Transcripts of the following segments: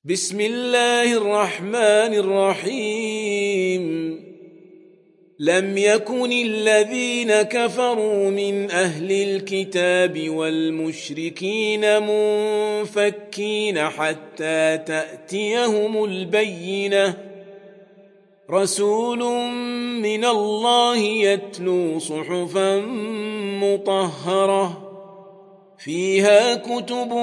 بسم الله الرحمن الرحيم لم يكن الذين كفروا من أهل الكتاب والمشركين منفكين حتى تأتيهم البينة رسول من الله يتلو صحفا مطهرة فيها كتب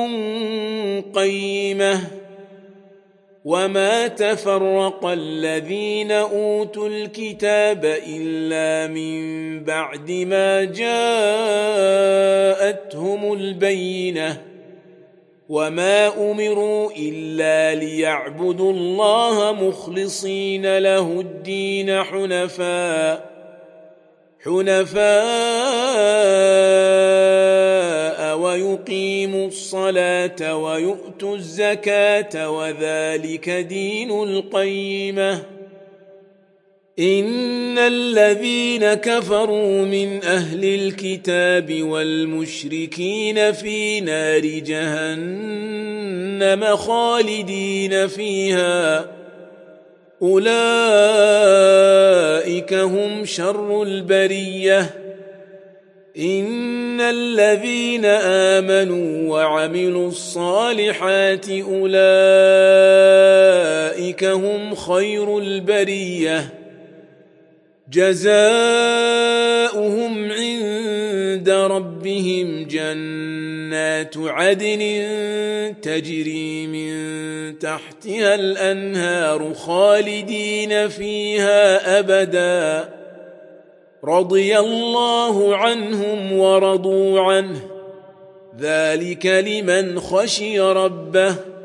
قيمة وما تفرق الذين أوتوا الكتاب إلا من بعد ما جاءتهم البينة وما أمروا إلا ليعبدوا الله مخلصين له الدين حنفاء ويقيموا الصلاة ويؤتوا الزكاة وذلك دين القيمة إن الذين كفروا من أهل الكتاب والمشركين في نار جهنم خالدين فيها أولئك هم شر البرية إن الذين آمنوا وعملوا الصالحات أولئك هم خير البرية جزاؤهم عند ربهم جنات عدن تجري من تحتها الأنهار خالدين فيها أبدا رضي الله عنهم ورضوا عنه ذلك لمن خشي ربه